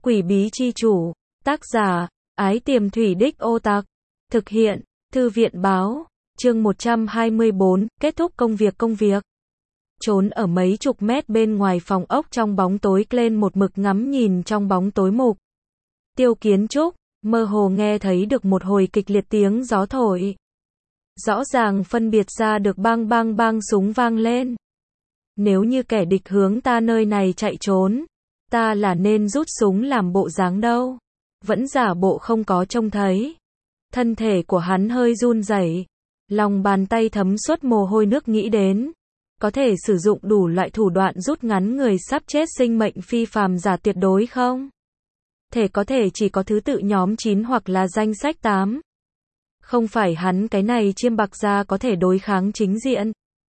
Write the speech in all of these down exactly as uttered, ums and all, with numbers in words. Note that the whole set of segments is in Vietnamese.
Quỷ bí chi chủ, tác giả, Ái Tiềm Thủy Đích Ô Tặc, thực hiện, Thư viện báo, chương một trăm hai mươi bốn, kết thúc công việc công việc. Trốn ở mấy chục mét bên ngoài phòng ốc trong bóng tối, lên một mực ngắm nhìn trong bóng tối mục. Tiêu Kiến Trúc, mơ hồ nghe thấy được một hồi kịch liệt tiếng gió thổi. Rõ ràng phân biệt ra được bang bang bang súng vang lên. Nếu như kẻ địch hướng ta nơi này chạy trốn, ta là nên rút súng làm bộ dáng đâu. Vẫn giả bộ không có trông thấy. Thân thể của hắn hơi run rẩy, lòng bàn tay thấm suốt mồ hôi nước, nghĩ đến có thể sử dụng đủ loại thủ đoạn rút ngắn người sắp chết sinh mệnh phi phàm giả tuyệt đối không? Thể có thể chỉ có thứ tự nhóm chín hoặc là danh sách tám. Không phải hắn cái này chiêm bạc ra có thể đối kháng chính diện.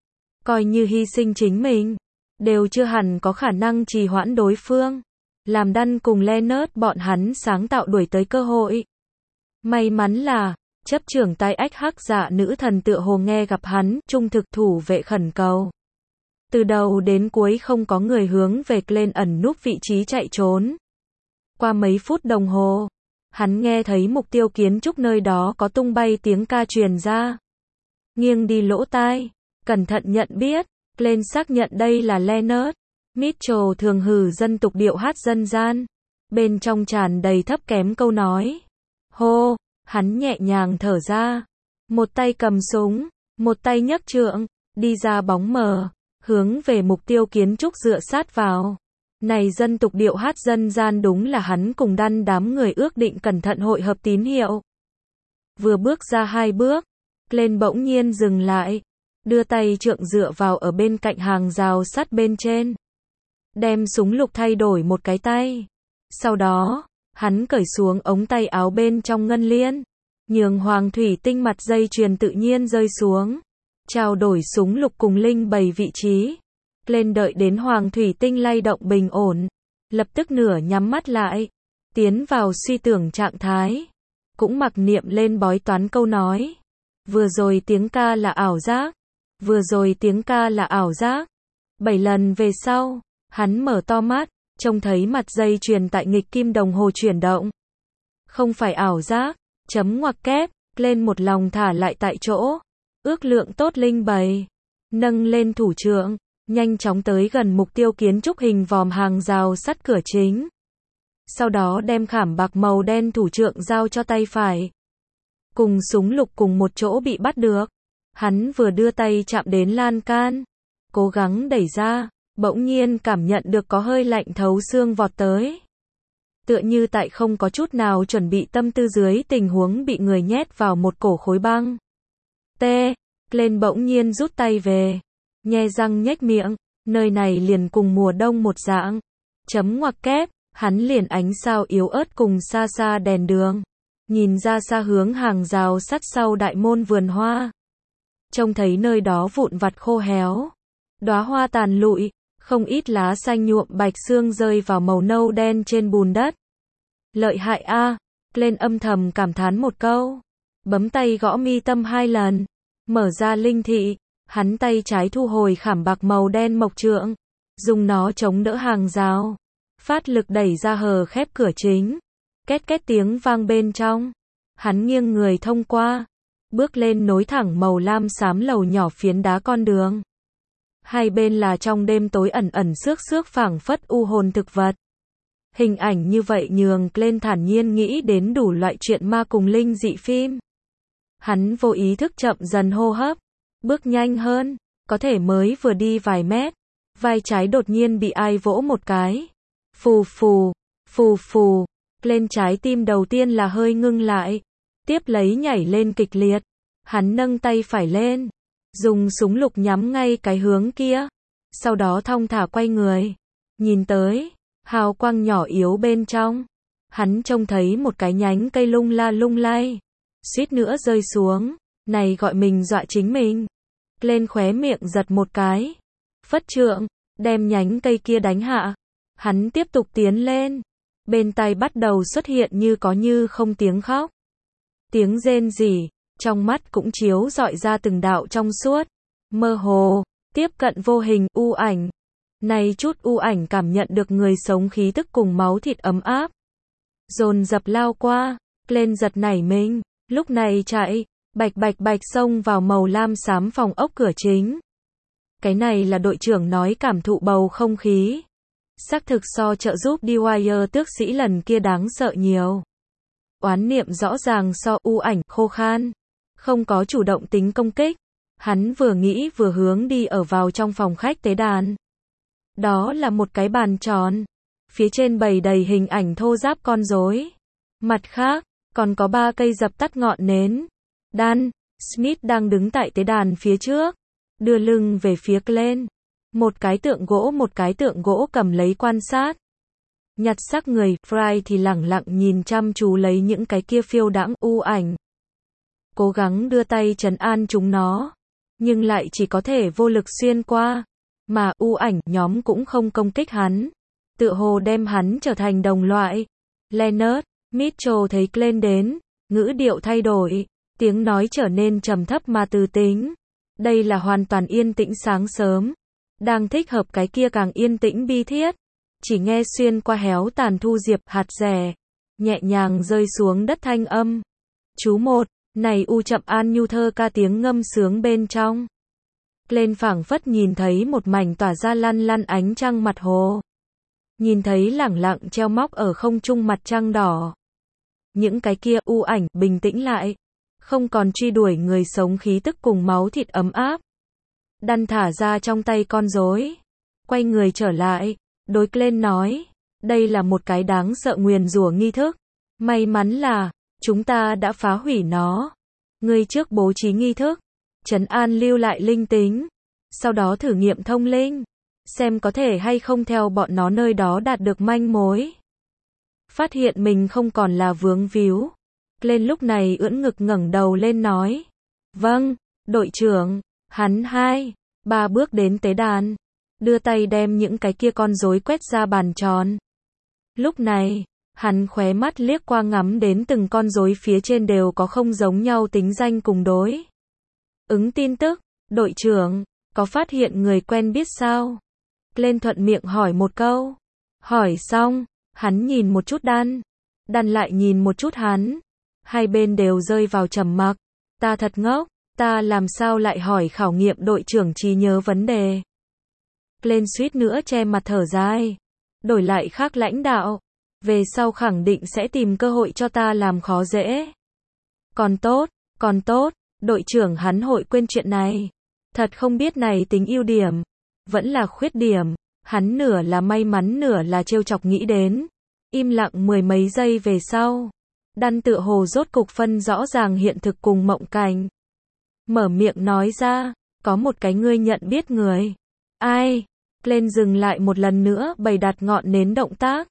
Coi như hy sinh chính mình, đều chưa hẳn có khả năng trì hoãn đối phương. Làm đăn cùng Leonard bọn hắn sáng tạo đuổi tới cơ hội. May mắn là, chấp trưởng tai ách hắc dạ nữ thần tựa hồ nghe gặp hắn, trung thực thủ vệ khẩn cầu. Từ đầu đến cuối không có người hướng về Glenn ẩn núp vị trí chạy trốn. Qua mấy phút đồng hồ, hắn nghe thấy mục tiêu kiến trúc nơi đó có tung bay tiếng ca truyền ra. Nghiêng đi lỗ tai, cẩn thận nhận biết, Glenn xác nhận đây là Leonard. Mitchell thường hử dân tục điệu hát dân gian, bên trong tràn đầy thấp kém câu nói. Hô, hắn nhẹ nhàng thở ra, một tay cầm súng, một tay nhấc trượng, đi ra bóng mờ, hướng về mục tiêu kiến trúc dựa sát vào. Này dân tục điệu hát dân gian đúng là hắn cùng đăn đám người ước định cẩn thận hội hợp tín hiệu. Vừa bước ra hai bước, Glenn bỗng nhiên dừng lại, đưa tay trượng dựa vào ở bên cạnh hàng rào sắt bên trên. Đem súng lục thay đổi một cái tay. Sau đó, hắn cởi xuống ống tay áo bên trong ngân liên, nhường hoàng thủy tinh mặt dây chuyền tự nhiên rơi xuống. Trao đổi súng lục cùng linh bày vị trí. Lên đợi đến hoàng thủy tinh lay động bình ổn, lập tức nửa nhắm mắt lại, tiến vào suy tưởng trạng thái. Cũng mặc niệm lên bói toán câu nói. Vừa rồi tiếng ca là ảo giác. Vừa rồi tiếng ca là ảo giác. Bảy lần về sau, hắn mở to mắt, trông thấy mặt dây chuyền tại nghịch kim đồng hồ chuyển động. Không phải ảo giác, chấm ngoặc kép, lên một lòng thả lại tại chỗ. Ước lượng tốt linh bày, nâng lên thủ trượng, nhanh chóng tới gần mục tiêu kiến trúc hình vòm hàng rào sắt cửa chính. Sau đó đem khảm bạc màu đen thủ trượng giao cho tay phải. Cùng súng lục cùng một chỗ bị bắt được. Hắn vừa đưa tay chạm đến lan can, cố gắng đẩy ra. Bỗng nhiên cảm nhận được có hơi lạnh thấu xương vọt tới. Tựa như tại không có chút nào chuẩn bị tâm tư dưới tình huống bị người nhét vào một cổ khối băng. T. Lên bỗng nhiên rút tay về. Nhe răng nhếch miệng. Nơi này liền cùng mùa đông một dạng. Chấm ngoặc kép. Hắn liền ánh sao yếu ớt cùng xa xa đèn đường. Nhìn ra xa hướng hàng rào sắt sau đại môn vườn hoa. Trông thấy nơi đó vụn vặt khô héo. Đóa hoa tàn lụi. Không ít lá xanh nhuộm bạch xương rơi vào màu nâu đen trên bùn đất. Lợi hại a, Lên âm thầm cảm thán một câu. Bấm tay gõ mi tâm hai lần. Mở ra linh thị. Hắn tay trái thu hồi khảm bạc màu đen mộc trượng. Dùng nó chống đỡ hàng rào. Phát lực đẩy ra hờ khép cửa chính. Két két tiếng vang bên trong. Hắn nghiêng người thông qua. Bước lên nối thẳng màu lam xám lầu nhỏ phiến đá con đường. Hai bên là trong đêm tối ẩn ẩn xước xước phảng phất u hồn thực vật. Hình ảnh như vậy nhường lên thản nhiên nghĩ đến đủ loại chuyện ma cùng linh dị phim. Hắn vô ý thức chậm dần hô hấp, bước nhanh hơn, có thể mới vừa đi vài mét, vai trái đột nhiên bị ai vỗ một cái. Phù phù, phù phù, lên trái tim đầu tiên là hơi ngưng lại, tiếp lấy nhảy lên kịch liệt. Hắn nâng tay phải lên, dùng súng lục nhắm ngay cái hướng kia, sau đó thong thả quay người, nhìn tới, hào quang nhỏ yếu bên trong, hắn trông thấy một cái nhánh cây lung la lung lay, suýt nữa rơi xuống, này gọi mình dọa chính mình. Lên khóe miệng giật một cái, phất trượng, đem nhánh cây kia đánh hạ, hắn tiếp tục tiến lên, bên tai bắt đầu xuất hiện như có như không tiếng khóc, tiếng rên rỉ. Trong mắt cũng chiếu rọi ra từng đạo trong suốt, mơ hồ, tiếp cận vô hình u ảnh. Này chút u ảnh cảm nhận được người sống khí tức cùng máu thịt ấm áp, dồn dập lao qua, lên giật nảy mình, lúc này chạy, bạch bạch bạch xông vào màu lam xám phòng ốc cửa chính. Cái này là đội trưởng nói cảm thụ bầu không khí. Xác thực so trợ giúp Dwyer tước sĩ lần kia đáng sợ nhiều. Oán niệm rõ ràng so u ảnh khô khan, không có chủ động tính công kích. Hắn vừa nghĩ vừa hướng đi ở vào trong phòng khách tế đàn. Đó là một cái bàn tròn, phía trên bày đầy hình ảnh thô ráp con rối. Mặt khác, còn có ba cây dập tắt ngọn nến. Dan Smith đang đứng tại tế đàn phía trước, đưa lưng về phía Glenn. Một cái tượng gỗ một cái tượng gỗ cầm lấy quan sát. Nhặt xác người, Fry thì lẳng lặng nhìn chăm chú lấy những cái kia phiêu đãng u ảnh. Cố gắng đưa tay trấn an chúng nó, nhưng lại chỉ có thể vô lực xuyên qua. Mà u ảnh nhóm cũng không công kích hắn, tựa hồ đem hắn trở thành đồng loại. Leonard Mitchell thấy Glenn đến, ngữ điệu thay đổi, tiếng nói trở nên trầm thấp mà từ tính. Đây là hoàn toàn yên tĩnh sáng sớm, đang thích hợp cái kia càng yên tĩnh bi thiết. Chỉ nghe xuyên qua héo tàn thu diệp hạt rẻ, nhẹ nhàng rơi xuống đất thanh âm. Chú một, này u chậm an nhu thơ ca tiếng ngâm sướng bên trong. Lên phảng phất nhìn thấy một mảnh tỏa ra lăn lăn ánh trăng mặt hồ. Nhìn thấy lẳng lặng treo móc ở không trung mặt trăng đỏ. Những cái kia u ảnh bình tĩnh lại, không còn truy đuổi người sống khí tức cùng máu thịt ấm áp. Dan thả ra trong tay con rối, quay người trở lại, đối Glenn nói, đây là một cái đáng sợ nguyền rủa nghi thức. May mắn là, chúng ta đã phá hủy nó. Ngươi trước bố trí nghi thức, trấn an lưu lại linh tính, sau đó thử nghiệm thông linh, xem có thể hay không theo bọn nó nơi đó đạt được manh mối. Phát hiện mình không còn là vướng víu, Glenn lúc này ưỡn ngực ngẩng đầu lên nói, vâng, đội trưởng. Hắn hai, ba bước đến tế đàn, đưa tay đem những cái kia con rối quét ra bàn tròn. Lúc này, hắn khóe mắt liếc qua ngắm đến từng con rối phía trên đều có không giống nhau tính danh cùng đối ứng tin tức. Đội trưởng, có phát hiện người quen biết sao? Glenn thuận miệng hỏi một câu. Hỏi xong, hắn nhìn một chút Dan, Dan lại nhìn một chút hắn. Hai bên đều rơi vào trầm mặc. Ta thật ngốc, ta làm sao lại hỏi khảo nghiệm đội trưởng trí nhớ vấn đề. Glenn suýt nữa che mặt thở dài. Đổi lại khác lãnh đạo, về sau khẳng định sẽ tìm cơ hội cho ta làm khó dễ. Còn tốt, còn tốt, đội trưởng hắn hội quên chuyện này. Thật không biết này tính ưu điểm, vẫn là khuyết điểm. Hắn nửa là may mắn nửa là trêu chọc nghĩ đến. Im lặng mười mấy giây về sau, Dan tựa hồ rốt cục phân rõ ràng hiện thực cùng mộng cảnh. Mở miệng nói ra, có một cái ngươi nhận biết người. Ai? Glenn dừng lại một lần nữa bày đặt ngọn nến động tác.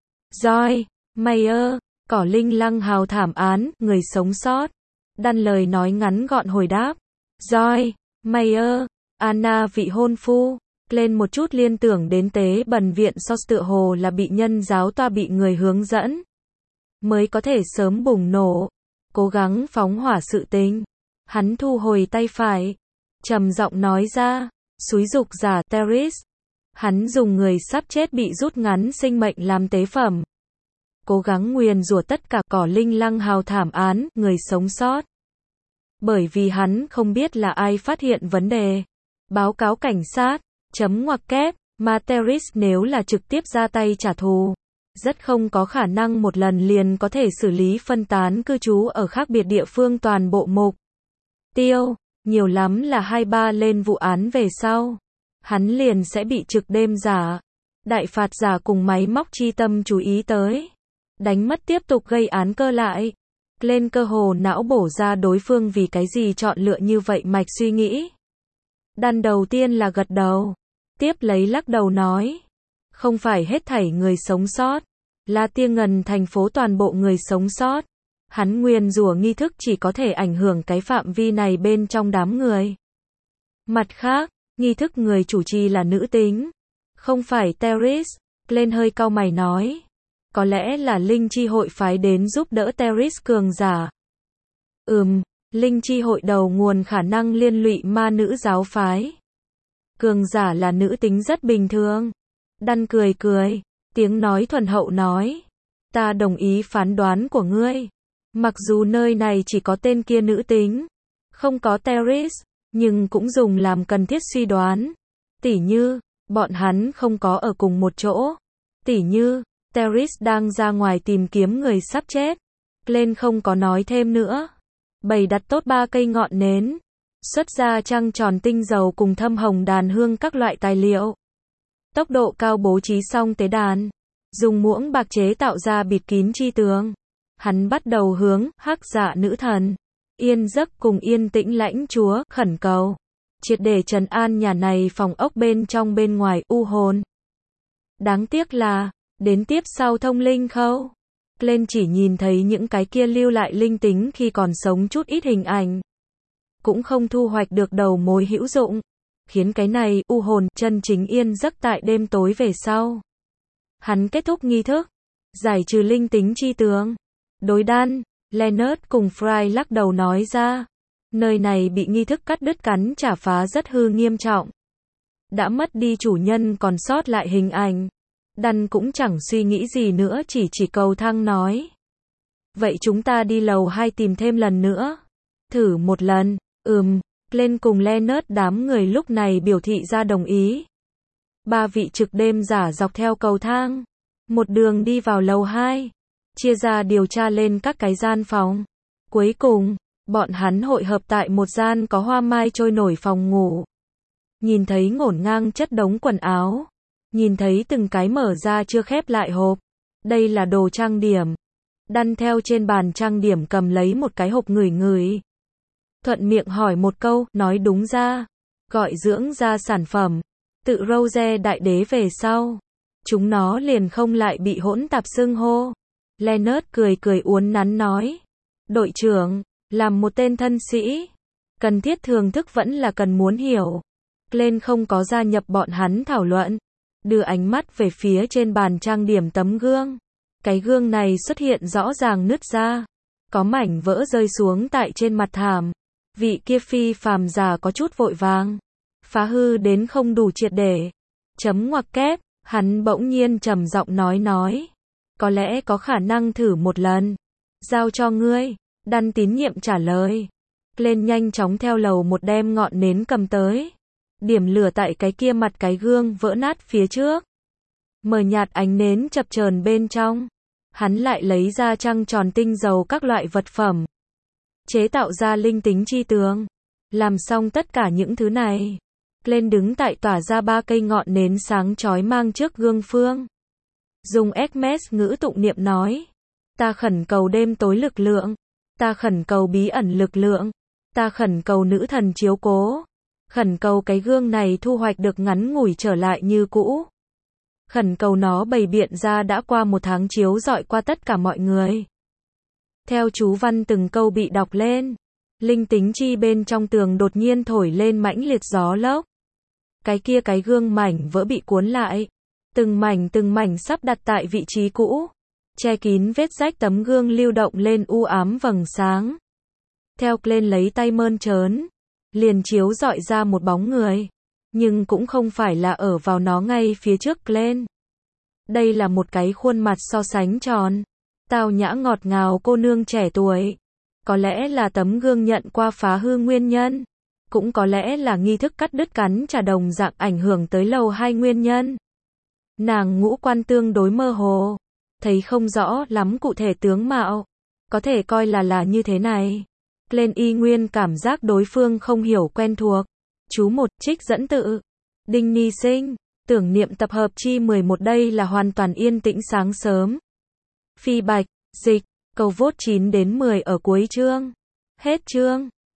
Joy Mayer, cỏ linh lăng hào thảm án, người sống sót. Dan lời nói ngắn gọn hồi đáp. Joy Mayer, Anna vị hôn phu. Glenn một chút liên tưởng đến tế bần viện Sos tựa hồ là bị nhân giáo toa bị người hướng dẫn, mới có thể sớm bùng nổ, cố gắng phóng hỏa sự tình. Hắn thu hồi tay phải, trầm giọng nói ra, xúi dục giả Teris. Hắn dùng người sắp chết bị rút ngắn sinh mệnh làm tế phẩm, cố gắng nguyền rủa tất cả cỏ linh lăng hào thảm án, người sống sót. Bởi vì hắn không biết là ai phát hiện vấn đề. Báo cáo cảnh sát, chấm ngoặc kép, mà Teris nếu là trực tiếp ra tay trả thù, rất không có khả năng một lần liền có thể xử lý phân tán cư trú ở khác biệt địa phương toàn bộ mục tiêu, nhiều lắm là hai ba lên vụ án về sau. Hắn liền sẽ bị trực đêm giả, đại phạt giả cùng máy móc chi tâm chú ý tới. Đánh mất tiếp tục gây án cơ lại. Lên cơ hồ não bổ ra đối phương vì cái gì chọn lựa như vậy mạch suy nghĩ. Dan đầu tiên là gật đầu, tiếp lấy lắc đầu nói. Không phải hết thảy người sống sót, là Tia Ngần thành phố toàn bộ người sống sót. Hắn nguyền rủa nghi thức chỉ có thể ảnh hưởng cái phạm vi này bên trong đám người. Mặt khác, nghi thức người chủ trì là nữ tính, không phải Teris. Glenn hơi cau mày nói. Có lẽ là Linh Chi hội phái đến giúp đỡ Teris cường giả. Ừm, Linh Chi hội đầu nguồn khả năng liên lụy ma nữ giáo phái. Cường giả là nữ tính rất bình thường. Dan cười cười, tiếng nói thuần hậu nói. Ta đồng ý phán đoán của ngươi. Mặc dù nơi này chỉ có tên kia nữ tính, không có Teris, nhưng cũng dùng làm cần thiết suy đoán. Tỉ như, bọn hắn không có ở cùng một chỗ. Tỉ như, Teris đang ra ngoài tìm kiếm người sắp chết. Glenn không có nói thêm nữa. Bày đặt tốt ba cây ngọn nến. Xuất ra trăng tròn tinh dầu cùng thâm hồng đàn hương các loại tài liệu. Tốc độ cao bố trí xong tế đàn. Dùng muỗng bạc chế tạo ra bịt kín chi tường. Hắn bắt đầu hướng Hắc Dạ nữ thần, Yên Giấc cùng Yên Tĩnh lãnh chúa khẩn cầu. Triệt để trấn an nhà này phòng ốc bên trong bên ngoài u hồn. Đáng tiếc là, đến tiếp sau thông linh khâu. Glenn chỉ nhìn thấy những cái kia lưu lại linh tính khi còn sống chút ít hình ảnh. Cũng không thu hoạch được đầu mối hữu dụng. Khiến cái này u hồn chân chính yên giấc tại đêm tối về sau. Hắn kết thúc nghi thức. Giải trừ linh tính chi tướng. Đối đan, Leonard cùng Fry lắc đầu nói ra. Nơi này bị nghi thức cắt đứt cắn trả phá rất hư nghiêm trọng. Đã mất đi chủ nhân còn sót lại hình ảnh. Đan cũng chẳng suy nghĩ gì nữa chỉ chỉ cầu thang nói. Vậy chúng ta đi lầu hai tìm thêm lần nữa. Thử một lần, ừm, lên cùng Leonard đám người lúc này biểu thị ra đồng ý. Ba vị trực đêm giả dọc theo cầu thang. Một đường đi vào lầu hai. Chia ra điều tra lên các cái gian phòng. Cuối cùng, bọn hắn hội hợp tại một gian có hoa mai trôi nổi phòng ngủ. Nhìn thấy ngổn ngang chất đống quần áo. Nhìn thấy từng cái mở ra chưa khép lại hộp. Đây là đồ trang điểm. Đăn theo trên bàn trang điểm cầm lấy một cái hộp ngửi ngửi. Thuận miệng hỏi một câu, nói đúng ra. Gọi dưỡng ra sản phẩm. Tự Rose đại đế về sau. Chúng nó liền không lại bị hỗn tạp xưng hô. Leonard cười cười uốn nắn nói. Đội trưởng, làm một tên thân sĩ. Cần thiết thường thức vẫn là cần muốn hiểu. Glenn không có gia nhập bọn hắn thảo luận. Đưa ánh mắt về phía trên bàn trang điểm tấm gương. Cái gương này xuất hiện rõ ràng nứt ra. Có mảnh vỡ rơi xuống tại trên mặt thảm. Vị kia phi phàm già có chút vội vàng. Phá hư đến không đủ triệt để. Chấm ngoặc kép, hắn bỗng nhiên trầm giọng nói nói. Có lẽ có khả năng thử một lần. Giao cho ngươi. Đan tín nhiệm trả lời. Lên nhanh chóng theo lầu một đem ngọn nến cầm tới. Điểm lửa tại cái kia mặt cái gương vỡ nát phía trước. Mờ nhạt ánh nến chập chờn bên trong. Hắn lại lấy ra trăng tròn tinh dầu các loại vật phẩm. Chế tạo ra linh tính chi tường. Làm xong tất cả những thứ này. Lên đứng tại tỏa ra ba cây ngọn nến sáng chói mang trước gương phương. Dùng Hermes ngữ tụng niệm nói. Ta khẩn cầu đêm tối lực lượng. Ta khẩn cầu bí ẩn lực lượng. Ta khẩn cầu nữ thần chiếu cố. Khẩn cầu cái gương này thu hoạch được ngắn ngủi trở lại như cũ. Khẩn cầu nó bày biện ra đã qua một tháng chiếu rọi qua tất cả mọi người. Theo chú văn từng câu bị đọc lên. Linh tính chi bên trong tường đột nhiên thổi lên mãnh liệt gió lốc. Cái kia cái gương mảnh vỡ bị cuốn lại. Từng mảnh từng mảnh sắp đặt tại vị trí cũ. Che kín vết rách tấm gương lưu động lên u ám vầng sáng. Theo lên lấy tay mơn trớn. Liền chiếu dọi ra một bóng người. Nhưng cũng không phải là ở vào nó ngay phía trước Glenn. Đây là một cái khuôn mặt so sánh tròn. Tao nhã ngọt ngào cô nương trẻ tuổi. Có lẽ là tấm gương nhận qua phá hư nguyên nhân. Cũng có lẽ là nghi thức cắt đứt cắn trả đồng dạng ảnh hưởng tới lầu hai nguyên nhân. Nàng ngũ quan tương đối mơ hồ. Thấy không rõ lắm cụ thể tướng mạo. Có thể coi là là như thế này. Glenn y nguyên cảm giác đối phương không hiểu quen thuộc. Chú một, trích dẫn tự. Đinh Ni Sinh. Tưởng niệm tập hợp chi mười một đây là hoàn toàn yên tĩnh sáng sớm. Phi Bạch, dịch, câu vốt chín đến mười ở cuối chương. Hết chương.